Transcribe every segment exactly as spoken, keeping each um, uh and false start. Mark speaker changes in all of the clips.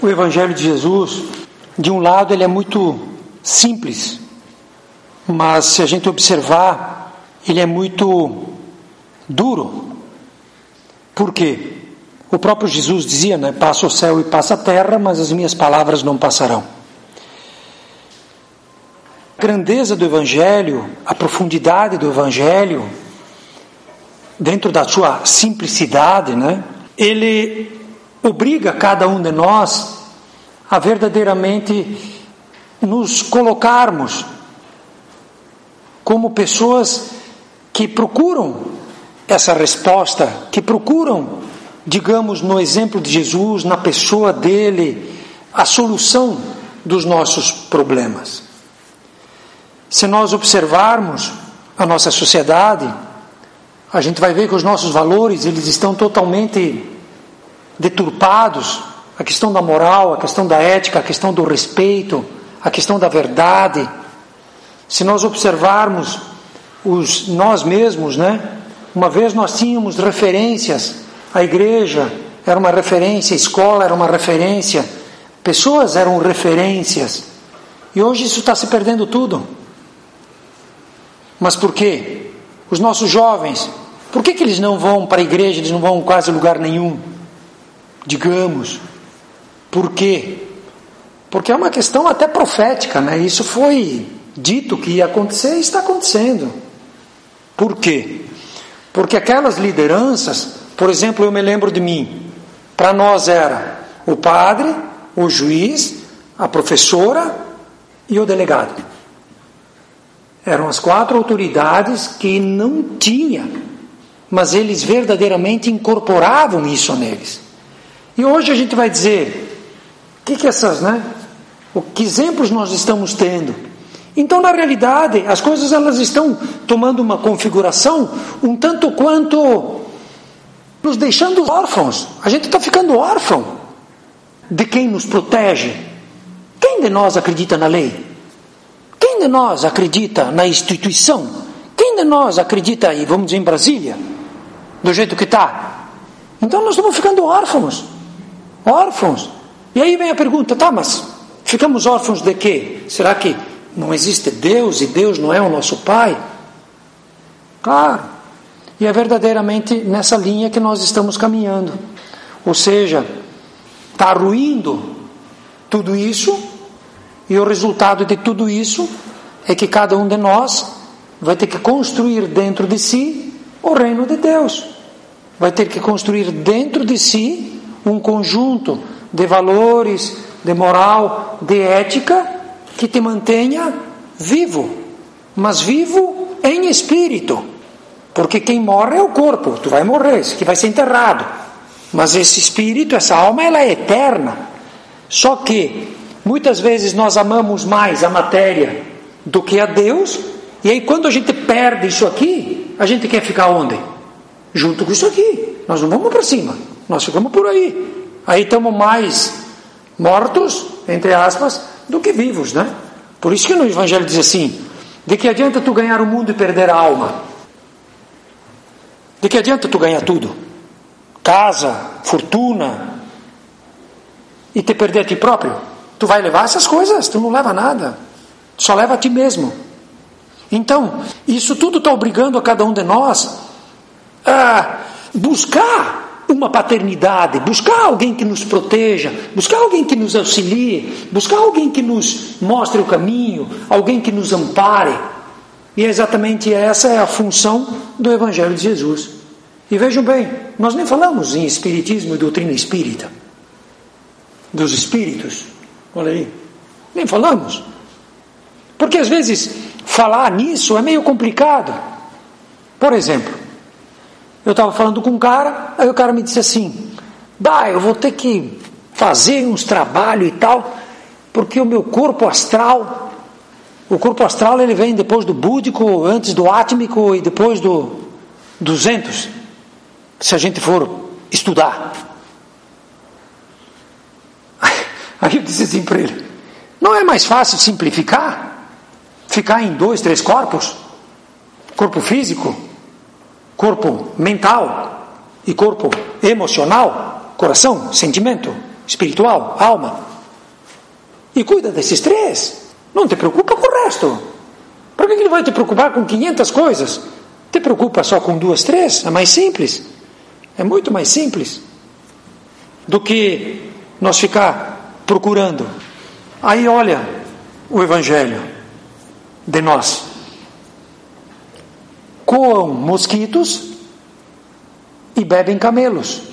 Speaker 1: O Evangelho de Jesus, de um lado, ele é muito simples, mas se a gente observar, ele é muito duro. Por quê? O próprio Jesus dizia, né? Passa o céu e passa a terra, mas as minhas palavras não passarão. A grandeza do Evangelho, a profundidade do Evangelho, dentro da sua simplicidade, né? Ele obriga cada um de nós a verdadeiramente nos colocarmos como pessoas que procuram essa resposta, que procuram, digamos, no exemplo de Jesus, na pessoa dele, a solução dos nossos problemas. Se nós observarmos a nossa sociedade, a gente vai ver que os nossos valores, eles estão totalmente deturpados. A questão da moral, a questão da ética, a questão do respeito, a questão da verdade. Se nós observarmos os, nós mesmos, né? Uma vez nós tínhamos referências, a igreja era uma referência, a escola era uma referência, pessoas eram referências. E hoje isso está se perdendo tudo. Mas por quê? Os nossos jovens, por que que eles não vão para a igreja, eles não vão quase a lugar nenhum? Digamos. Por quê? Porque é uma questão até profética, né? Isso foi dito que ia acontecer e está acontecendo. Por quê? Porque aquelas lideranças, por exemplo, eu me lembro de mim, para nós era o padre, o juiz, a professora e o delegado. Eram as quatro autoridades que não tinha, mas eles verdadeiramente incorporavam isso neles. E hoje a gente vai dizer, o que que essas, né? O que exemplos nós estamos tendo? Então, na realidade, as coisas elas estão tomando uma configuração um tanto quanto nos deixando órfãos. A gente está ficando órfão de quem nos protege. Quem de nós acredita na lei? Quem de nós acredita na instituição? Quem de nós acredita aí, vamos dizer, em Brasília, do jeito que está? Então nós estamos ficando órfãos. Órfãos. E aí vem a pergunta, tá, mas ficamos órfãos de quê? Será que não existe Deus e Deus não é o nosso Pai? Claro. E é verdadeiramente nessa linha que nós estamos caminhando. Ou seja, está ruindo tudo isso, e o resultado de tudo isso é que cada um de nós vai ter que construir dentro de si o reino de Deus. Vai ter que construir dentro de si um conjunto de valores, de moral, de ética, que te mantenha vivo, mas vivo em espírito, porque quem morre é o corpo, tu vai morrer, isso aqui vai ser enterrado, mas esse espírito, essa alma, ela é eterna. Só que muitas vezes nós amamos mais a matéria do que a Deus, e aí quando a gente perde isso aqui, a gente quer ficar onde? Junto com isso aqui. Nós não vamos para cima, nós ficamos por aí. Aí estamos mais mortos, entre aspas, do que vivos, né? Por isso que no Evangelho diz assim, de que adianta tu ganhar o mundo e perder a alma? De que adianta tu ganhar tudo? Casa, fortuna, e te perder a ti próprio? Tu vai levar essas coisas? Tu não leva nada, tu só leva a ti mesmo. Então, isso tudo está obrigando a cada um de nós a buscar uma paternidade, buscar alguém que nos proteja, buscar alguém que nos auxilie, buscar alguém que nos mostre o caminho, alguém que nos ampare. E exatamente essa é a função do Evangelho de Jesus. E vejam bem, nós nem falamos em espiritismo e doutrina espírita, dos espíritos, olha aí, nem falamos, porque às vezes falar nisso é meio complicado. Por exemplo, eu estava falando com um cara, aí o cara me disse assim, bah, eu vou ter que fazer uns trabalhos e tal, porque o meu corpo astral, o corpo astral ele vem depois do búdico, antes do átmico e depois do duzentos, se a gente for estudar. Aí eu disse assim para ele, não é mais fácil simplificar? Ficar em dois, três corpos? Corpo físico, corpo mental e corpo emocional, coração, sentimento, espiritual, alma. E cuida desses três. Não te preocupa com o resto. Por que ele vai te preocupar com quinhentas coisas? Te preocupa só com duas, três? É mais simples. É muito mais simples do que nós ficar procurando. Aí olha o Evangelho de nós. Coam mosquitos e bebem camelos.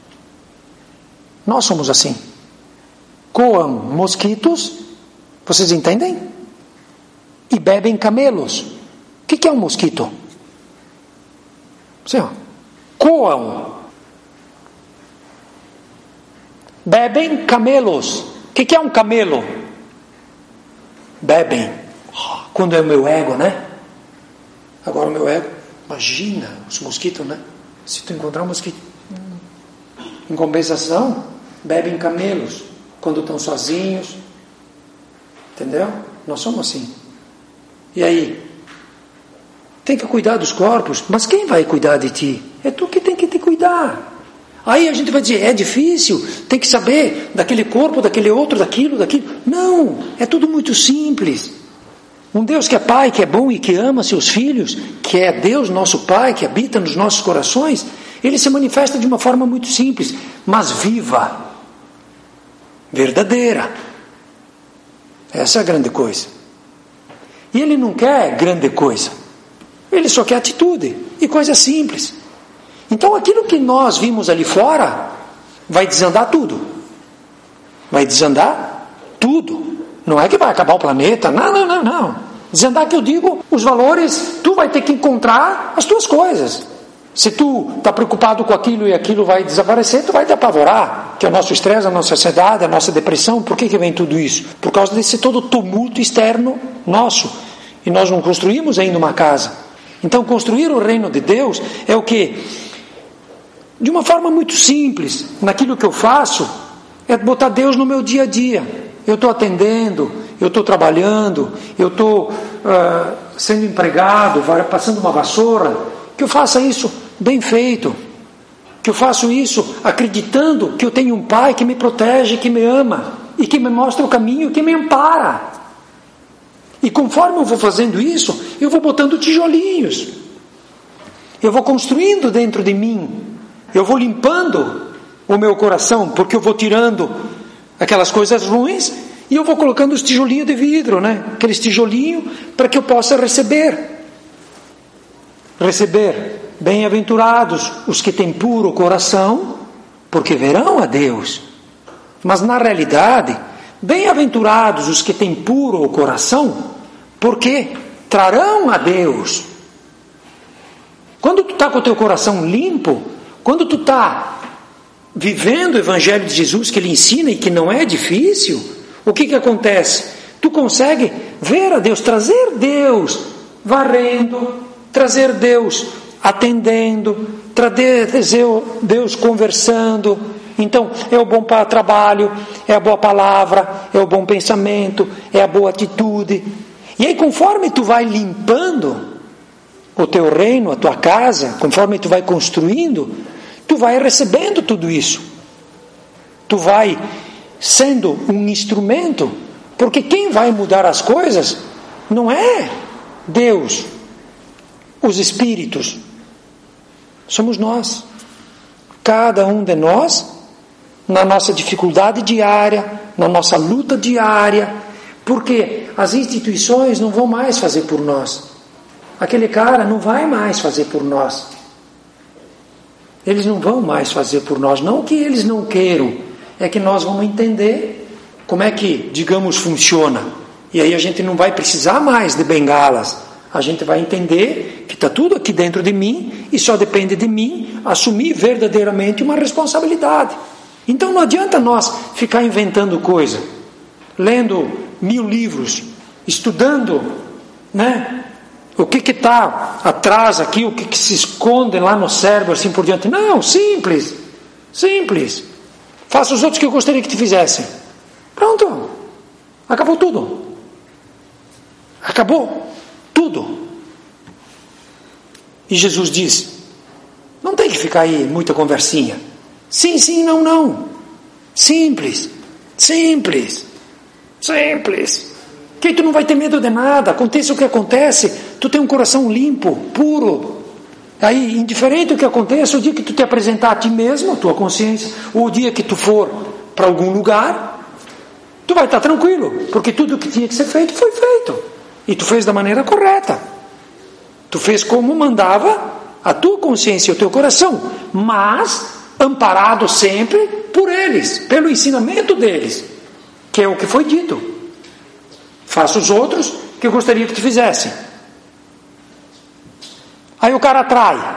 Speaker 1: Nós somos assim. Coam mosquitos, vocês entendem? E bebem camelos. O que, que é um mosquito? Sim, ó. Coam. Bebem camelos. O que, que é um camelo? Bebem. Quando é o meu ego, né? Agora o meu ego, imagina os mosquitos, né? Se tu encontrar um mosquito, em compensação, bebem camelos quando estão sozinhos, entendeu? Nós somos assim. E aí? Tem que cuidar dos corpos, mas quem vai cuidar de ti? É tu que tem que te cuidar. Aí a gente vai dizer, é difícil, tem que saber daquele corpo, daquele outro, daquilo, daquilo. Não, é tudo muito simples. Um Deus que é Pai, que é bom e que ama seus filhos, que é Deus nosso Pai, que habita nos nossos corações, Ele se manifesta de uma forma muito simples, mas viva, verdadeira. Essa é a grande coisa. E Ele não quer grande coisa, Ele só quer atitude e coisa simples. Então aquilo que nós vimos ali fora vai desandar tudo. Vai desandar tudo. Não é que vai acabar o planeta, não, não, não, não. Desandar que eu digo, os valores, tu vai ter que encontrar as tuas coisas. Se tu está preocupado com aquilo e aquilo vai desaparecer, tu vai te apavorar, que é o nosso estresse, a nossa ansiedade, a nossa depressão. Por que que vem tudo isso? Por causa desse todo tumulto externo nosso. E nós não construímos ainda uma casa. Então construir o reino de Deus é o quê? De uma forma muito simples, naquilo que eu faço, é botar Deus no meu dia a dia. Eu estou atendendo, eu estou trabalhando, eu estou uh, sendo empregado, passando uma vassoura, que eu faça isso bem feito, que eu faço isso acreditando que eu tenho um Pai que me protege, que me ama, e que me mostra o caminho, que me ampara. E conforme eu vou fazendo isso, eu vou botando tijolinhos, eu vou construindo dentro de mim, eu vou limpando o meu coração, porque eu vou tirando aquelas coisas ruins e eu vou colocando os tijolinhos de vidro, né? Aqueles tijolinhos para que eu possa receber. Receber. Bem-aventurados os que têm puro coração, porque verão a Deus. Mas na realidade, bem-aventurados os que têm puro coração, porque trarão a Deus. Quando tu está com o teu coração limpo, quando tu está vivendo o Evangelho de Jesus que Ele ensina e que não é difícil, o que que acontece? Tu consegue ver a Deus, trazer Deus varrendo, trazer Deus atendendo, trazer Deus conversando. Então é o bom trabalho, é a boa palavra, é o bom pensamento, é a boa atitude. E aí conforme tu vai limpando o teu reino, a tua casa, conforme tu vai construindo, tu vai recebendo tudo isso. Tu vai sendo um instrumento, porque quem vai mudar as coisas não é Deus, os espíritos, somos nós. Cada um de nós, na nossa dificuldade diária, na nossa luta diária, porque as instituições não vão mais fazer por nós. Aquele cara não vai mais fazer por nós. Eles não vão mais fazer por nós. Não que eles não queiram, é que nós vamos entender como é que, digamos, funciona. E aí a gente não vai precisar mais de bengalas. A gente vai entender que está tudo aqui dentro de mim e só depende de mim assumir verdadeiramente uma responsabilidade. Então não adianta nós ficar inventando coisa, lendo mil livros, estudando, né? O que que está atrás aqui, o que que se esconde lá no cérebro, assim por diante. Não, simples, simples. Faça os outros que eu gostaria que te fizessem. Pronto, acabou tudo. Acabou tudo. E Jesus diz, não tem que ficar aí muita conversinha. Sim, sim, não, não. Simples, simples, simples. Que tu não vai ter medo de nada, aconteça o que acontece, tu tem um coração limpo, puro. Aí, indiferente do que aconteça, o dia que tu te apresentar a ti mesmo, a tua consciência, ou o dia que tu for para algum lugar, tu vai estar tranquilo, porque tudo o que tinha que ser feito foi feito. E tu fez da maneira correta. Tu fez como mandava a tua consciência e o teu coração, mas amparado sempre por eles, pelo ensinamento deles, que é o que foi dito. Faça os outros que eu gostaria que te fizessem. Aí o cara trai.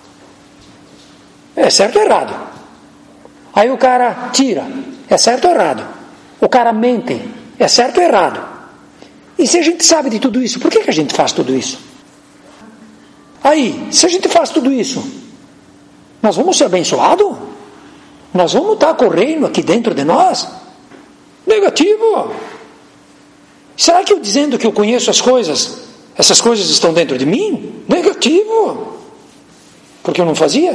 Speaker 1: É certo ou errado? Aí o cara tira. É certo ou errado? O cara mente. É certo ou errado? E se a gente sabe de tudo isso, por que, que a gente faz tudo isso? Aí, se a gente faz tudo isso, nós vamos ser abençoados? Nós vamos estar com o reino aqui dentro de nós? Negativo. Será que eu dizendo que eu conheço as coisas, essas coisas estão dentro de mim? Negativo. Porque eu não fazia.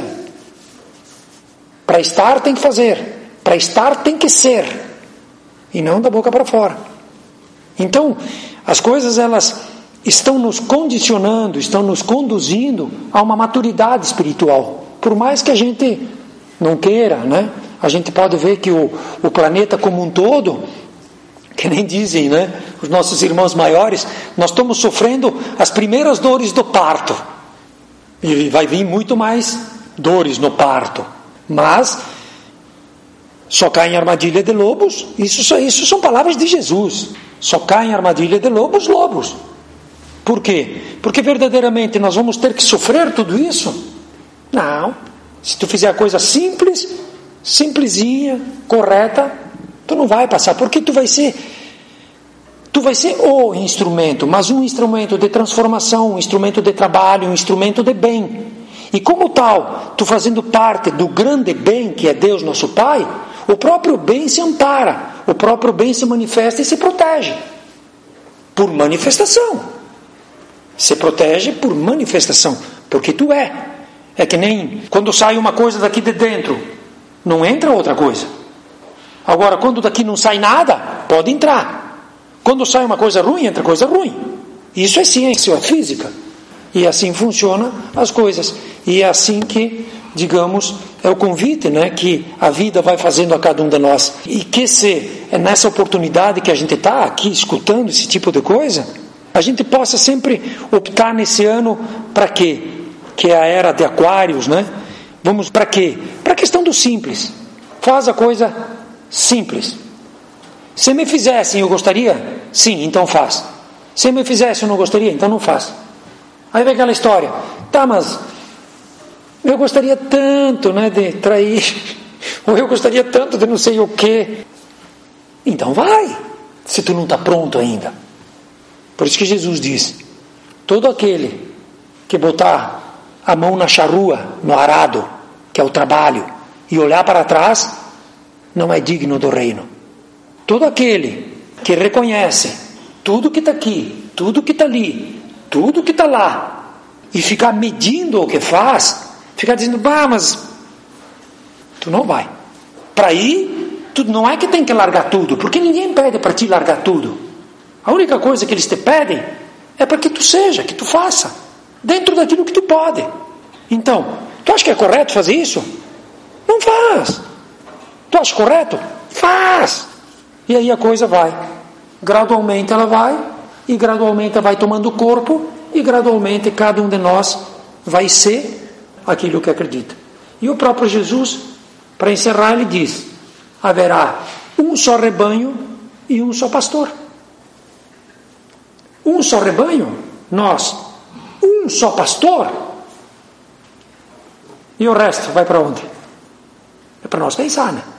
Speaker 1: Para estar tem que fazer. Para estar tem que ser. E não da boca para fora. Então, as coisas elas estão nos condicionando, estão nos conduzindo a uma maturidade espiritual. Por mais que a gente não queira, né? A gente pode ver que o, o planeta como um todo, que nem dizem, né? Os nossos irmãos maiores, nós estamos sofrendo as primeiras dores do parto. E vai vir muito mais dores no parto. Mas só cai em armadilha de lobos. Isso, isso são palavras de Jesus. Só cai em armadilha de lobos, lobos. Por quê? Porque verdadeiramente nós vamos ter que sofrer tudo isso? Não. Se tu fizer a coisa simples, simplesinha, correta, tu não vai passar, porque tu vai ser tu vai ser o instrumento, mas um instrumento de transformação, um instrumento de trabalho, um instrumento de bem. E como tal, tu fazendo parte do grande bem que é Deus nosso Pai, o próprio bem se ampara, o próprio bem se manifesta e se protege por manifestação. Se protege por manifestação, porque tu é. É que nem quando sai uma coisa daqui de dentro, não entra outra coisa. Agora, quando daqui não sai nada, pode entrar. Quando sai uma coisa ruim, entra coisa ruim. Isso é ciência, é física. E assim funcionam as coisas. E é assim que, digamos, é o convite, né, que a vida vai fazendo a cada um de nós. E que se é nessa oportunidade que a gente está aqui escutando esse tipo de coisa, a gente possa sempre optar nesse ano para quê? Que é a era de Aquários, né? Vamos para quê? Para a questão do simples. Faz a coisa simples. Se me fizessem, eu gostaria? Sim, então faz. Se me fizesse, eu não gostaria? Então não faz. Aí vem aquela história. Tá, mas eu gostaria tanto, né, de trair. Ou eu gostaria tanto de não sei o quê. Então vai. Se tu não está pronto ainda. Por isso que Jesus diz, todo aquele que botar a mão na charrua, no arado, que é o trabalho, e olhar para trás, não é digno do reino. Todo aquele que reconhece tudo que está aqui, tudo que está ali, tudo que está lá, e ficar medindo o que faz, ficar dizendo, bah, mas tu não vai. Para ir, tu não é que tem que largar tudo, porque ninguém pede para ti largar tudo. A única coisa que eles te pedem é para que tu seja, que tu faça, dentro daquilo que tu pode. Então, tu acha que é correto fazer isso? Não faz. Tu acha correto? Faz. E aí a coisa vai. Gradualmente ela vai, e gradualmente ela vai tomando corpo, e gradualmente cada um de nós vai ser aquilo que acredita. E o próprio Jesus, para encerrar, ele diz, haverá um só rebanho e um só pastor. Um só rebanho, nós, um só pastor, e o resto vai para onde? É para nós pensar, né?